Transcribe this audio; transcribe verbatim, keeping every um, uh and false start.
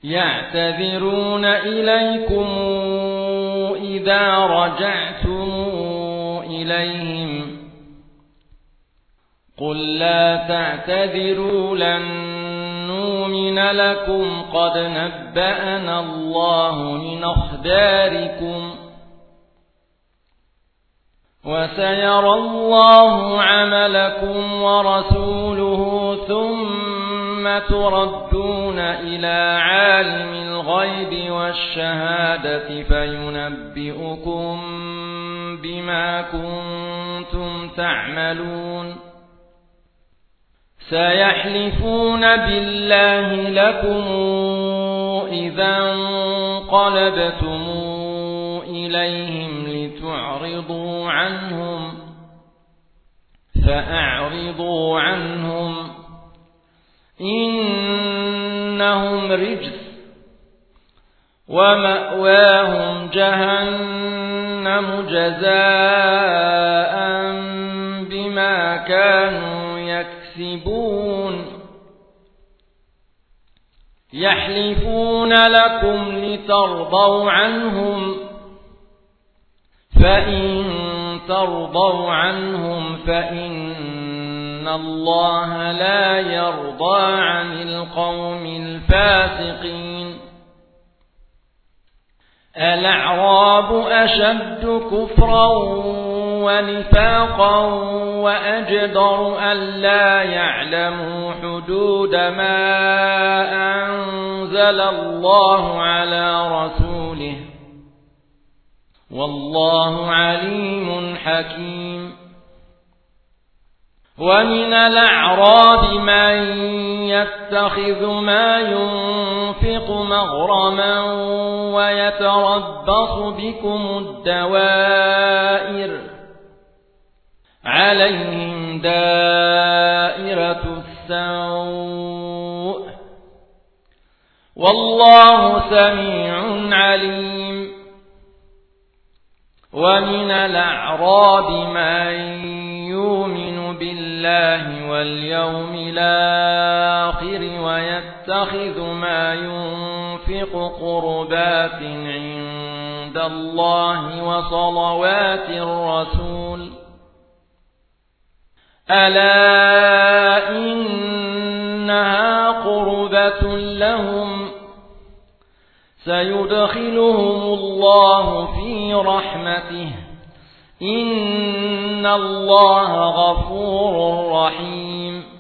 يعتذرون إليكم إذا رجعتم إليهم قل لا تعتذروا لن نؤمن لكم قد نبأنا الله من أخباركم وسيرى الله عملكم ورسوله ثم تردون إلى عالم الغيب والشهادة فينبئكم بما كنتم تعملون سيحلفون بالله لكم إذا انقلبتم إليهم لتعرضوا عنهم فأعرضوا عنهم إنهم رجس ومأواهم جهنم جزاء بما كانوا يكسبون يحلفون لكم لترضوا عنهم فإن ترضوا عنهم فإن الله لا يرضى عن القوم الفاسقين الأعراب أشد كفرا ونفاقا وأجدر ألا يعلموا حدود ما أنزل الله على رسوله والله عليم حكيم ومن الأعراب من يتخذ ما ينفق مغرما ويتربص بكم الدوائر عليهم دائرة السوء والله سميع عليم ومن الأعراب من يؤمن بالله واليوم الآخر ويتخذ ما ينفق قربات عند الله وصلوات الرسول ألا إنها قربة لهم سيدخلهم الله في رحمته إن الله غفور رحيم